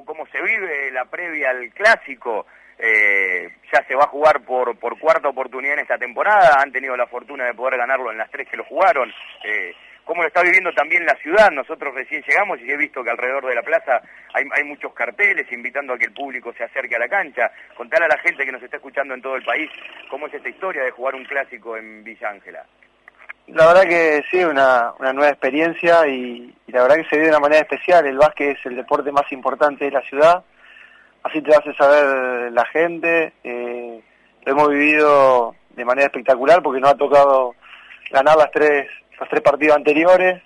cómo se vive la previa al clásico. Ya se va a jugar por cuarta oportunidad en esta temporada, han tenido la fortuna de poder ganarlo en las 3 que lo jugaron. ¿Cómo lo está viviendo también la ciudad? Nosotros recién llegamos y he visto que alrededor de la plaza hay muchos carteles invitando a que el público se acerque a la cancha. Contale a la gente que nos está escuchando en todo el país cómo es esta historia de jugar un clásico en Villa Ángela. La verdad que sí, una nueva experiencia y la verdad que se vive de una manera especial. El básquet es el deporte más importante de la ciudad, así te hace saber la gente. Lo hemos vivido de manera espectacular porque nos ha tocado ganar los tres partidos anteriores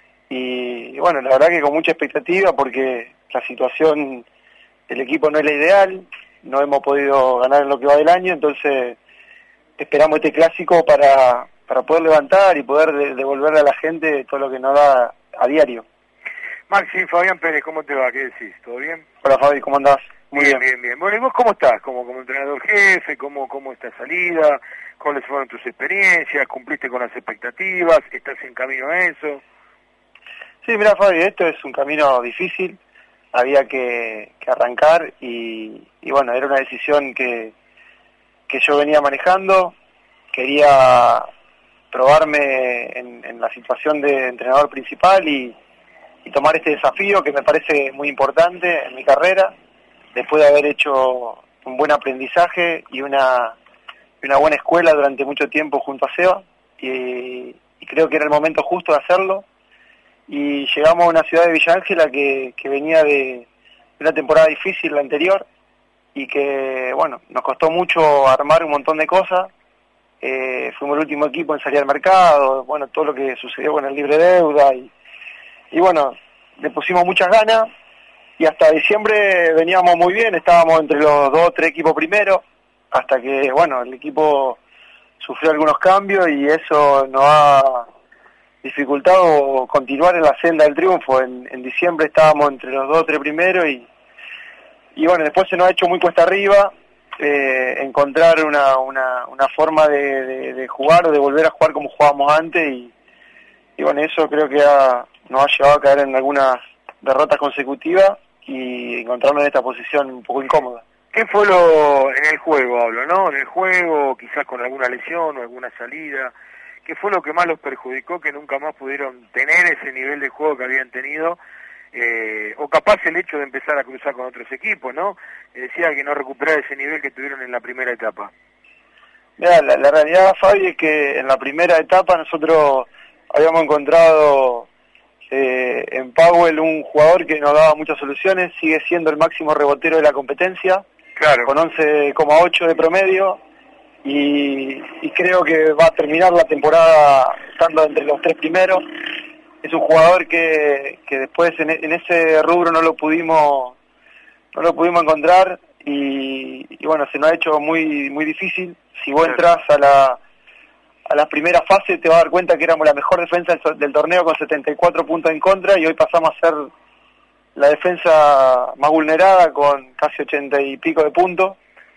y bueno, la verdad que con mucha expectativa porque la situación del equipo no es la ideal, no hemos podido ganar en lo que va del año, entonces esperamos este clásico para poder levantar y poder devolverle a la gente todo lo que nos da a diario. Maxi, Fabián Pérez, ¿cómo te va? ¿Qué decís? ¿Todo bien? Hola Fabi, ¿cómo andás? Muy bien. Bueno, ¿y vos cómo estás? ¿Como entrenador jefe? ¿Cómo esta salida? ¿Cuáles fueron tus experiencias? ¿Cumpliste con las expectativas? ¿Estás en camino a eso? Sí, mira Fabi, esto es un camino difícil, había que arrancar y bueno, era una decisión que yo venía manejando, quería probarme en la situación de entrenador principal y tomar este desafío que me parece muy importante en mi carrera, después de haber hecho un buen aprendizaje y una buena escuela durante mucho tiempo junto a Seba, y creo que era el momento justo de hacerlo, y llegamos a una ciudad de Villa Ángela que venía de una temporada difícil la anterior, y que bueno, nos costó mucho armar un montón de cosas. Fuimos el último equipo en salir al mercado, bueno, todo lo que sucedió con el libre deuda y bueno, le pusimos muchas ganas y hasta diciembre veníamos muy bien, estábamos entre los 2 o 3 equipos primeros, hasta que bueno, el equipo sufrió algunos cambios y eso nos ha dificultado continuar en la senda del triunfo. En diciembre estábamos entre los 2 o 3 primeros y bueno, después se nos ha hecho muy cuesta arriba encontrar una forma de jugar o de volver a jugar como jugábamos antes y bueno, eso creo que nos ha llevado a caer en algunas derrotas consecutivas y encontrarnos en esta posición un poco incómoda. ¿Qué fue en el juego, hablo, ¿no? En el juego, quizás con alguna lesión o alguna salida, ¿qué fue lo que más los perjudicó, que nunca más pudieron tener ese nivel de juego que habían tenido? O capaz el hecho de empezar a cruzar con otros equipos, ¿no? Decía que no recuperar ese nivel que tuvieron en la primera etapa. Mira, la realidad, Fabi, es que en la primera etapa nosotros habíamos encontrado en Powell un jugador que nos daba muchas soluciones, sigue siendo el máximo rebotero de la competencia, claro, con 11,8 de promedio, y creo que va a terminar la temporada estando entre los 3 primeros. Es un jugador que después en ese rubro no lo pudimos encontrar y bueno, se nos ha hecho muy difícil. Si vos entras a la primera fase te vas a dar cuenta que éramos la mejor defensa del torneo con 74 puntos en contra y hoy pasamos a ser la defensa más vulnerada con casi 80 y pico de puntos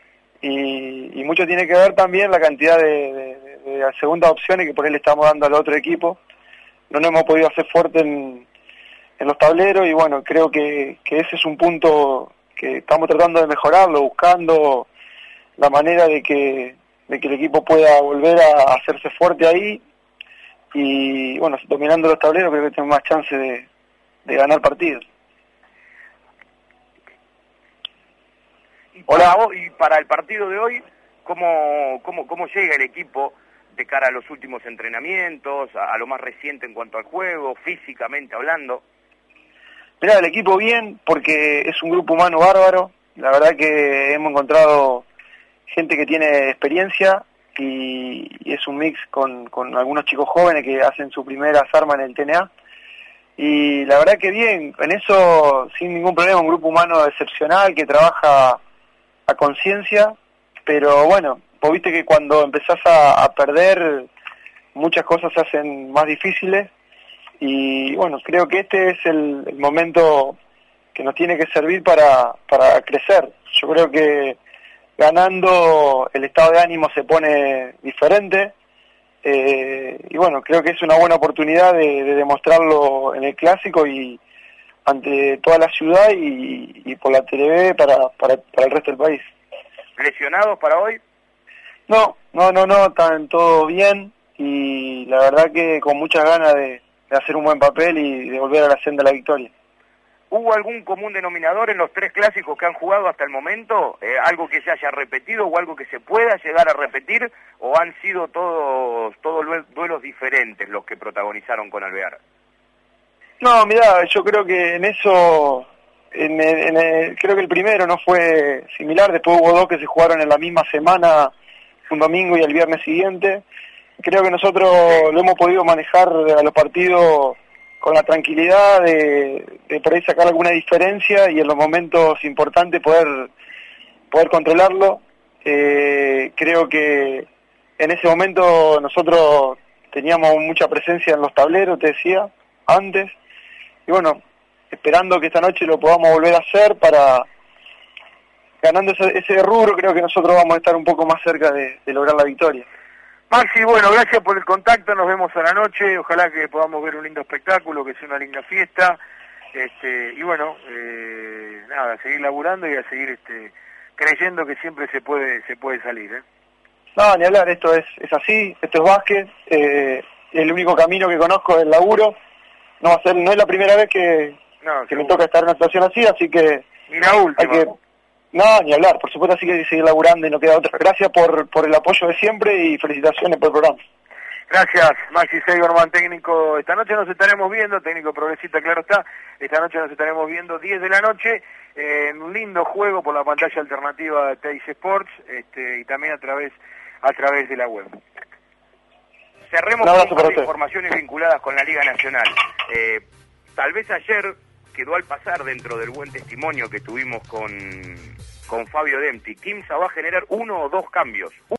y mucho tiene que ver también la cantidad de segundas opciones que por ahí le estamos dando al otro equipo. No nos hemos podido hacer fuerte en los tableros y bueno, creo que ese es un punto que estamos tratando de mejorarlo, buscando la manera de que el equipo pueda volver a hacerse fuerte ahí y bueno, dominando los tableros creo que tenemos más chance de ganar partidos. Y para el partido de hoy, ¿cómo llega el equipo de cara a los últimos entrenamientos, a lo más reciente en cuanto al juego, físicamente hablando? Mirá, el equipo bien, porque es un grupo humano bárbaro, la verdad que hemos encontrado gente que tiene experiencia y es un mix con algunos chicos jóvenes que hacen su primeras armas en el TNA, y la verdad que bien, en eso sin ningún problema, un grupo humano excepcional que trabaja a conciencia, pero bueno, vos viste que cuando empezás a perder, muchas cosas se hacen más difíciles y bueno, creo que este es el momento que nos tiene que servir para crecer. Yo creo que ganando el estado de ánimo se pone diferente y bueno, creo que es una buena oportunidad de demostrarlo en el clásico y ante toda la ciudad y por la TV para el resto del país. ¿Lesionados para hoy? No, están todo bien y la verdad que con muchas ganas de hacer un buen papel y de volver a la senda de la victoria. ¿Hubo algún común denominador en los 3 clásicos que han jugado hasta el momento? ¿Algo que se haya repetido o algo que se pueda llegar a repetir? ¿O han sido todos duelos diferentes los que protagonizaron con Alvear? No, mirá, yo creo que en eso, creo que el primero no fue similar, después hubo 2 que se jugaron en la misma semana, un domingo y el viernes siguiente. Creo que nosotros lo hemos podido manejar a los partidos con la tranquilidad de por ahí sacar alguna diferencia y en los momentos importantes poder controlarlo. Creo que en ese momento nosotros teníamos mucha presencia en los tableros, te decía, antes. Y bueno, esperando que esta noche lo podamos volver a hacer ganando ese rubro, creo que nosotros vamos a estar un poco más cerca de lograr la victoria. Maxi, bueno, gracias por el contacto, nos vemos a la noche, ojalá que podamos ver un lindo espectáculo, que sea una linda fiesta, y bueno, nada, a seguir laburando y a seguir creyendo que siempre se puede salir, ¿eh? No, ni hablar, esto es así, esto es básquet, el único camino que conozco es el laburo, no es la primera vez que me toca estar en una situación así que... Ni la última. No, ni hablar, por supuesto así que hay que seguir laburando y no queda otra. Gracias por el apoyo de siempre y felicitaciones por el programa. Gracias, Maxi Seigerman, técnico. Esta noche nos estaremos viendo, técnico progresista, claro está. Esta noche nos estaremos viendo 10 de la noche, en un lindo juego por la pantalla alternativa de Teis Sports, y también a través de la web. Cerremos con las informaciones vinculadas con la Liga Nacional. Tal vez ayer quedó al pasar dentro del buen testimonio que tuvimos con Fabio Dempti. Quimsa va a generar 1 o 2 cambios.